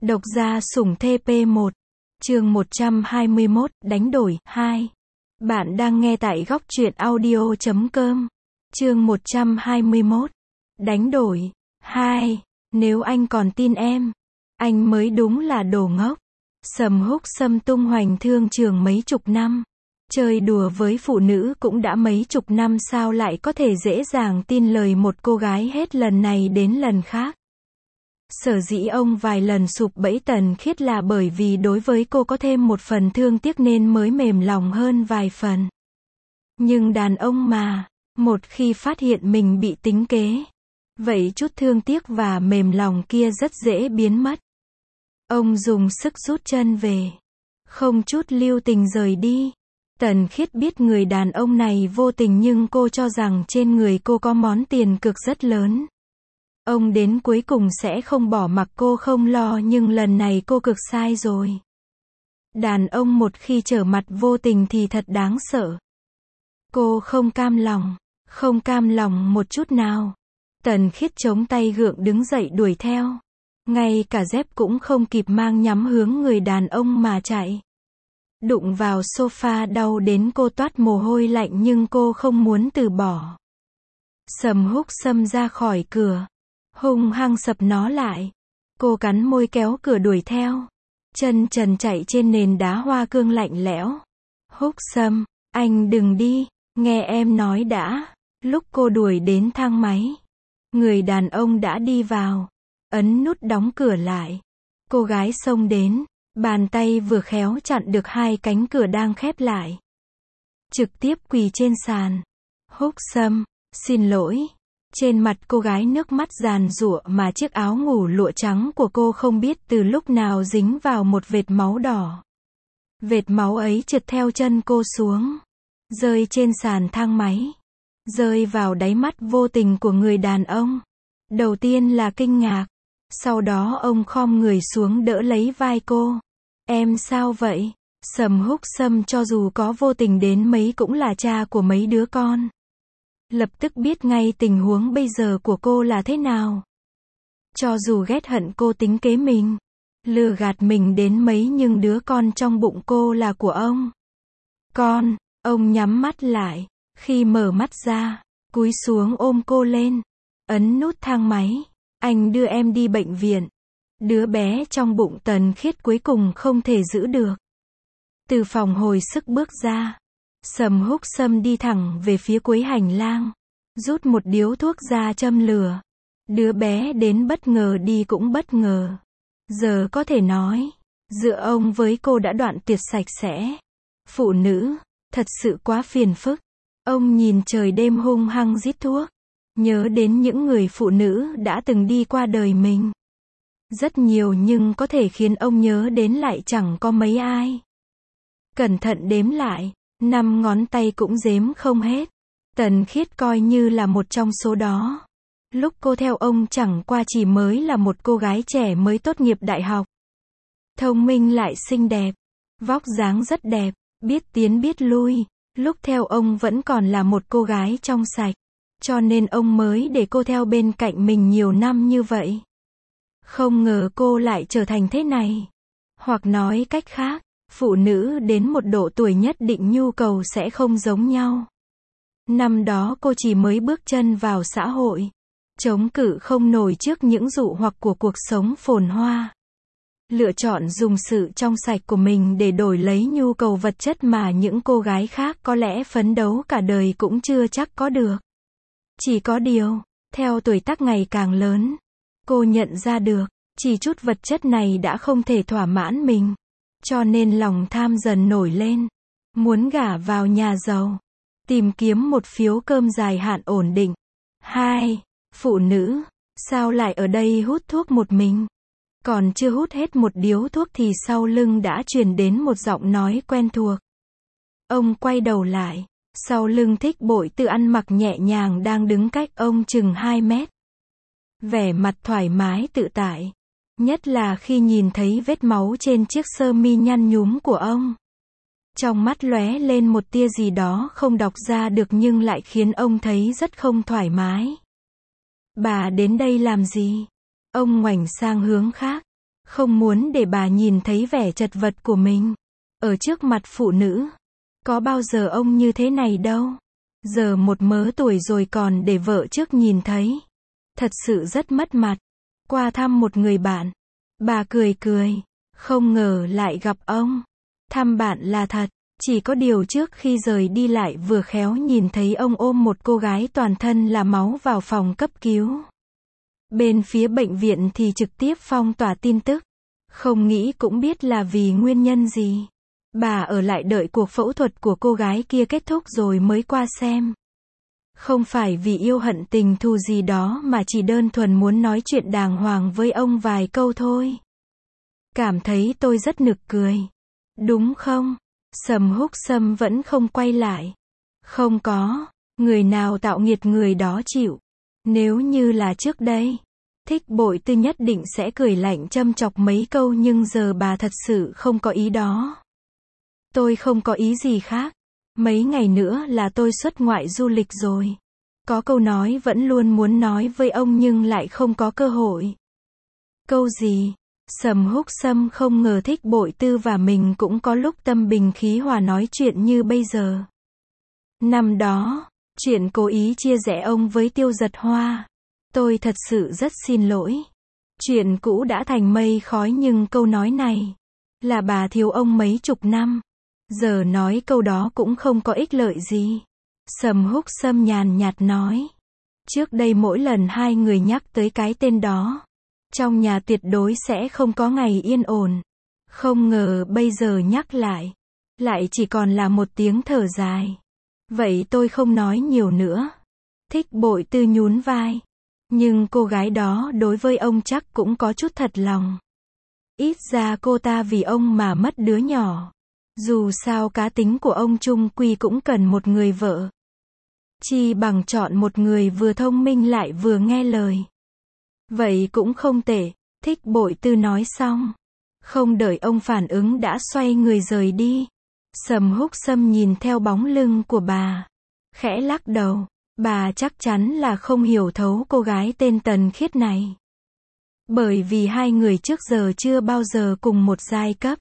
Độc gia sủng TP 1. Chương 121, đánh đổi 2. Bạn đang nghe tại góc truyện audio.com. Chương 121. Đánh đổi 2. Nếu anh còn tin em, anh mới đúng là đồ ngốc. Sầm Húc Sâm tung hoành thương trường mấy chục năm. Chơi đùa với phụ nữ cũng đã mấy chục năm, sao lại có thể dễ dàng tin lời một cô gái hết lần này đến lần khác. Sở dĩ ông vài lần sụp bẫy Tần Khiết là bởi vì đối với cô có thêm một phần thương tiếc nên mới mềm lòng hơn vài phần. Nhưng đàn ông mà, một khi phát hiện mình bị tính kế, vậy chút thương tiếc và mềm lòng kia rất dễ biến mất. Ông dùng sức rút chân về, không chút lưu tình rời đi. Tần Khiết biết người đàn ông này vô tình, nhưng cô cho rằng trên người cô có món tiền cực rất lớn. Ông đến cuối cùng sẽ không bỏ mặc cô không lo, nhưng lần này cô cực sai rồi. Đàn ông một khi trở mặt vô tình thì thật đáng sợ. Cô không cam lòng một chút nào. Tần Khiết chống tay gượng đứng dậy đuổi theo. Ngay cả dép cũng không kịp mang, nhắm hướng người đàn ông mà chạy. Đụng vào sofa đau đến cô toát mồ hôi lạnh, nhưng cô không muốn từ bỏ. Sầm Húc Sâm ra khỏi cửa, hung hăng sập nó lại. Cô cắn môi kéo cửa đuổi theo. Chân trần chạy trên nền đá hoa cương lạnh lẽo. Húc Sâm, anh đừng đi, nghe em nói đã. Lúc cô đuổi đến thang máy, người đàn ông đã đi vào, ấn nút đóng cửa lại. Cô gái xông đến, bàn tay vừa khéo chặn được hai cánh cửa đang khép lại. Trực tiếp quỳ trên sàn. Húc Sâm, xin lỗi. Trên mặt cô gái nước mắt giàn giụa, mà chiếc áo ngủ lụa trắng của cô không biết từ lúc nào dính vào một vệt máu đỏ. Vệt máu ấy trượt theo chân cô xuống, rơi trên sàn thang máy, rơi vào đáy mắt vô tình của người đàn ông. Đầu tiên là kinh ngạc, sau đó ông khom người xuống đỡ lấy vai cô. Em sao vậy? Sầm Húc Sâm cho dù có vô tình đến mấy cũng là cha của mấy đứa con. Lập tức biết ngay tình huống bây giờ của cô là thế nào. Cho dù ghét hận cô tính kế mình, lừa gạt mình đến mấy, nhưng đứa con trong bụng cô là của ông. Ông nhắm mắt lại, khi mở mắt ra, cúi xuống ôm cô lên, ấn nút thang máy. Anh đưa em đi bệnh viện. Đứa bé trong bụng Tần Khiết cuối cùng không thể giữ được. Từ phòng hồi sức bước ra, Sầm Húc Sâm đi thẳng về phía cuối hành lang, rút một điếu thuốc ra châm lửa. Đứa bé đến bất ngờ đi cũng bất ngờ. Giờ có thể nói, giữa ông với cô đã đoạn tuyệt sạch sẽ. Phụ nữ, thật sự quá phiền phức. Ông nhìn trời đêm hung hăng rít thuốc, nhớ đến những người phụ nữ đã từng đi qua đời mình. Rất nhiều, nhưng có thể khiến ông nhớ đến lại chẳng có mấy ai. Cẩn thận đếm lại, 5 ngón tay cũng đếm không hết. Tần Khiết coi như là một trong số đó. Lúc cô theo ông chẳng qua chỉ mới là một cô gái trẻ mới tốt nghiệp đại học. Thông minh lại xinh đẹp, vóc dáng rất đẹp, biết tiến biết lui. Lúc theo ông vẫn còn là một cô gái trong sạch, cho nên ông mới để cô theo bên cạnh mình nhiều năm như vậy. Không ngờ cô lại trở thành thế này. Hoặc nói cách khác, phụ nữ đến một độ tuổi nhất định nhu cầu sẽ không giống nhau. Năm đó cô chỉ mới bước chân vào xã hội, chống cự không nổi trước những dụ hoặc của cuộc sống phồn hoa. Lựa chọn dùng sự trong sạch của mình để đổi lấy nhu cầu vật chất mà những cô gái khác có lẽ phấn đấu cả đời cũng chưa chắc có được. Chỉ có điều, theo tuổi tác ngày càng lớn, cô nhận ra được, chỉ chút vật chất này đã không thể thỏa mãn mình. Cho nên lòng tham dần nổi lên, muốn gả vào nhà giàu, tìm kiếm một phiếu cơm dài hạn ổn định. 2. Phụ nữ, sao lại ở đây hút thuốc một mình? Còn chưa hút hết một điếu thuốc thì sau lưng đã truyền đến một giọng nói quen thuộc. Ông quay đầu lại, sau lưng Thích Bội Tư ăn mặc nhẹ nhàng đang đứng cách ông chừng 2 mét. Vẻ mặt thoải mái tự tại, nhất là khi nhìn thấy vết máu trên chiếc sơ mi nhăn nhúm của ông. Trong mắt lóe lên một tia gì đó không đọc ra được, nhưng lại khiến ông thấy rất không thoải mái. Bà đến đây làm gì? Ông ngoảnh sang hướng khác. Không muốn để bà nhìn thấy vẻ chật vật của mình. Ở trước mặt phụ nữ. Có bao giờ ông như thế này đâu. Giờ một mớ tuổi rồi còn để vợ trước nhìn thấy. Thật sự rất mất mặt. Qua thăm một người bạn. Bà cười cười. Không ngờ lại gặp ông. Thăm bạn là thật. Chỉ có điều trước khi rời đi lại vừa khéo nhìn thấy ông ôm một cô gái toàn thân là máu vào phòng cấp cứu. Bên phía bệnh viện thì trực tiếp phong tỏa tin tức. Không nghĩ cũng biết là vì nguyên nhân gì. Bà ở lại đợi cuộc phẫu thuật của cô gái kia kết thúc rồi mới qua xem. Không phải vì yêu hận tình thù gì đó mà chỉ đơn thuần muốn nói chuyện đàng hoàng với ông vài câu thôi. Cảm thấy tôi rất nực cười. Đúng không? Sầm Húc Sâm vẫn không quay lại. Không có. Người nào tạo nghiệt người đó chịu. Nếu như là trước đây. Thích Bội Tư nhất định sẽ cười lạnh châm chọc mấy câu nhưng giờ bà thật sự không có ý đó. Tôi không có ý gì khác. Mấy ngày nữa là tôi xuất ngoại du lịch rồi. Có câu nói vẫn luôn muốn nói với ông nhưng lại không có cơ hội. Câu gì? Sầm Húc Sâm không ngờ Thích Bội Tư và mình cũng có lúc tâm bình khí hòa nói chuyện như bây giờ. Năm đó, chuyện cố ý chia rẽ ông với Tiêu Giật Hoa. Tôi thật sự rất xin lỗi. Chuyện cũ đã thành mây khói nhưng câu nói này là bà thiếu ông mấy chục năm. Giờ nói câu đó cũng không có ích lợi gì. Sầm Húc Sâm nhàn nhạt nói. Trước đây mỗi lần hai người nhắc tới cái tên đó, trong nhà tuyệt đối sẽ không có ngày yên ổn. Không ngờ bây giờ nhắc lại chỉ còn là một tiếng thở dài. Vậy tôi không nói nhiều nữa. Thích Bội Tư nhún vai. Nhưng cô gái đó đối với ông chắc cũng có chút thật lòng. Ít ra cô ta vì ông mà mất đứa nhỏ. Dù sao cá tính của ông chung quy cũng cần một người vợ. Chi bằng chọn một người vừa thông minh lại vừa nghe lời. Vậy cũng không tệ, Thích Bội Tư nói xong. Không đợi ông phản ứng đã xoay người rời đi. Sầm Húc Sâm nhìn theo bóng lưng của bà. Khẽ lắc đầu. Bà chắc chắn là không hiểu thấu cô gái tên Tần Khiết này. Bởi vì hai người trước giờ chưa bao giờ cùng một giai cấp.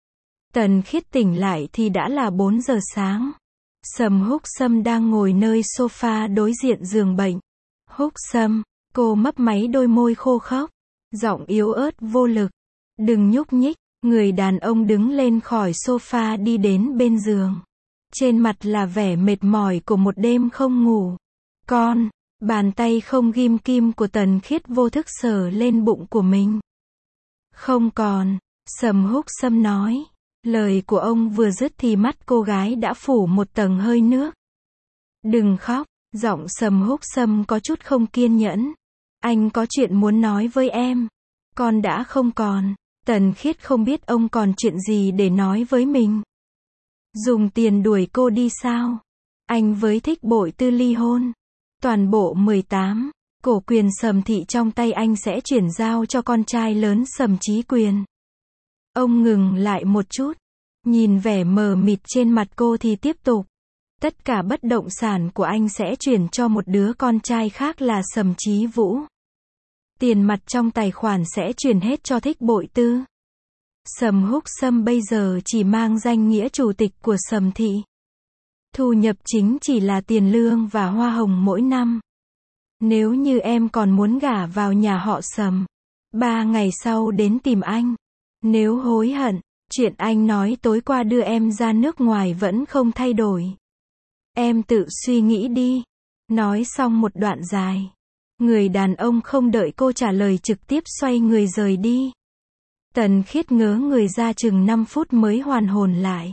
Tần Khiết tỉnh lại thì đã là 4 giờ sáng. Sầm Húc Sâm đang ngồi nơi sofa đối diện giường bệnh. Húc Sâm, cô mấp máy đôi môi khô khốc. Giọng yếu ớt vô lực. Đừng nhúc nhích. Người đàn ông đứng lên khỏi sofa đi đến bên giường. Trên mặt là vẻ mệt mỏi của một đêm không ngủ. Con, bàn tay không ghim kim của Tần Khiết vô thức sờ lên bụng của mình. Không còn, Sầm Húc Sâm nói. Lời của ông vừa dứt thì mắt cô gái đã phủ một tầng hơi nước. Đừng khóc, giọng Sầm Húc Sâm có chút không kiên nhẫn. Anh có chuyện muốn nói với em. Con đã không còn. Tần Khiết không biết ông còn chuyện gì để nói với mình. Dùng tiền đuổi cô đi sao? Anh với Thích Bội Tư ly hôn. Toàn bộ 18 cổ quyền Sầm thị trong tay anh sẽ chuyển giao cho con trai lớn Sầm Chí Quyền. Ông ngừng lại một chút. Nhìn vẻ mờ mịt trên mặt cô thì tiếp tục. Tất cả bất động sản của anh sẽ chuyển cho một đứa con trai khác là Sầm Chí Vũ. Tiền mặt trong tài khoản sẽ chuyển hết cho Thích Bội Tư. Sầm Húc Sâm bây giờ chỉ mang danh nghĩa chủ tịch của Sầm thị. Thu nhập chính chỉ là tiền lương và hoa hồng mỗi năm. Nếu như em còn muốn gả vào nhà họ Sầm, 3 ngày sau đến tìm anh. Nếu hối hận, chuyện anh nói tối qua đưa em ra nước ngoài vẫn không thay đổi. Em tự suy nghĩ đi. Nói xong một đoạn dài. Người đàn ông không đợi cô trả lời trực tiếp xoay người rời đi. Tần Khiết ngớ người ra chừng 5 phút mới hoàn hồn lại.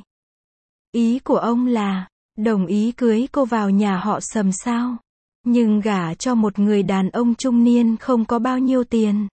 Ý của ông là, đồng ý cưới cô vào nhà họ Sầm sao? Nhưng gả cho một người đàn ông trung niên không có bao nhiêu tiền.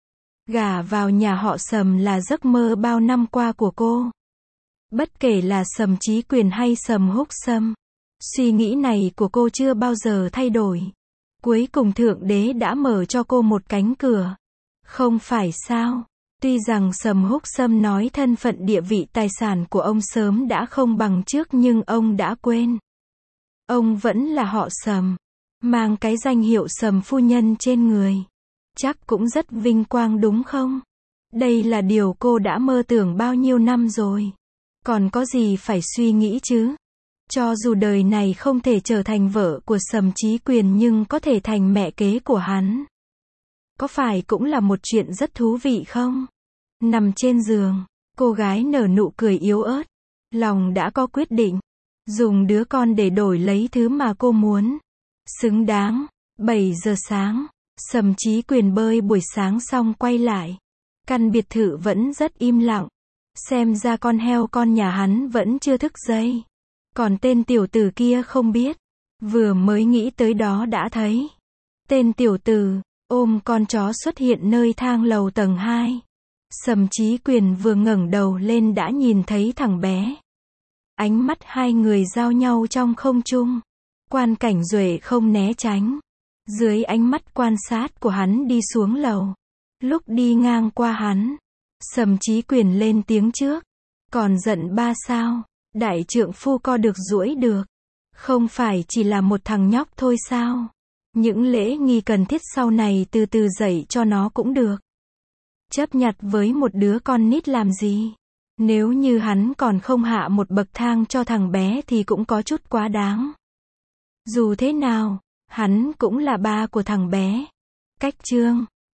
Gả vào nhà họ Sầm là giấc mơ bao năm qua của cô. Bất kể là Sầm Chí Quyền hay Sầm Húc Sâm, suy nghĩ này của cô chưa bao giờ thay đổi. Cuối cùng Thượng Đế đã mở cho cô một cánh cửa. Không phải sao? Tuy rằng Sầm Húc Sâm nói thân phận địa vị tài sản của ông sớm đã không bằng trước nhưng ông đã quên. Ông vẫn là họ Sầm. Mang cái danh hiệu Sầm phu nhân trên người. Chắc cũng rất vinh quang đúng không? Đây là điều cô đã mơ tưởng bao nhiêu năm rồi. Còn có gì phải suy nghĩ chứ? Cho dù đời này không thể trở thành vợ của Sầm Chí Quyền nhưng có thể thành mẹ kế của hắn. Có phải cũng là một chuyện rất thú vị không? Nằm trên giường, cô gái nở nụ cười yếu ớt. Lòng đã có quyết định. Dùng đứa con để đổi lấy thứ mà cô muốn. Xứng đáng. 7 giờ sáng, Sầm Chí Quyền bơi buổi sáng xong quay lại. Căn biệt thự vẫn rất im lặng. Xem ra con heo con nhà hắn vẫn chưa thức dậy. Còn tên tiểu tử kia không biết. Vừa mới nghĩ tới đó đã thấy. Tên tiểu tử, ôm con chó xuất hiện nơi thang lầu tầng 2. Sầm Chí Quyền vừa ngẩng đầu lên đã nhìn thấy thằng bé. Ánh mắt hai người giao nhau trong không trung. Quan Cảnh Duệ không né tránh. Dưới ánh mắt quan sát của hắn đi xuống lầu. Lúc đi ngang qua hắn, Sầm Chí Quyền lên tiếng trước. Còn giận ba sao? Đại trượng phu co được duỗi được. Không phải chỉ là một thằng nhóc thôi sao? Những lễ nghi cần thiết sau này từ từ dạy cho nó cũng được. Chấp nhặt với một đứa con nít làm gì? Nếu như hắn còn không hạ một bậc thang cho thằng bé thì cũng có chút quá đáng. Dù thế nào, hắn cũng là ba của thằng bé. Cách chương